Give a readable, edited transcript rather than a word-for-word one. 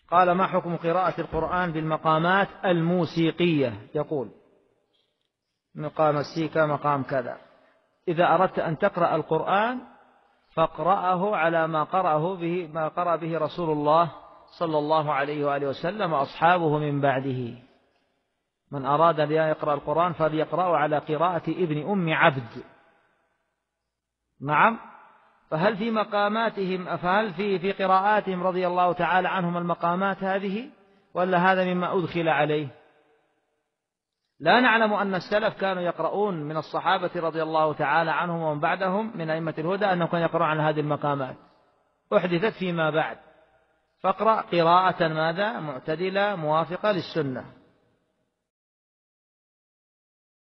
قال: ما حكم قراءة القرآن بالمقامات الموسيقية؟ يقول: مقام السيكا، مقام كذا. إذا أردت أن تقرأ القرآن فاقرأه على ما قرأ به رسول الله صلى الله عليه وآله وسلم وأصحابه من بعده. من أراد أن يقرأ القرآن فليقرأه على قراءة ابن أم عبد. نعم. فهل في قراءاتهم رضي الله تعالى عنهم المقامات هذه، ولا هذا مما أدخل عليه؟ لا نعلم أن السلف كانوا يقرؤون من الصحابة رضي الله تعالى عنهم ومن بعدهم من أئمة الهدى أنهم كانوا يقرؤون عن هذه المقامات، أحدثت فيما بعد. فاقرأ قراءة ماذا؟ معتدلة موافقة للسنة.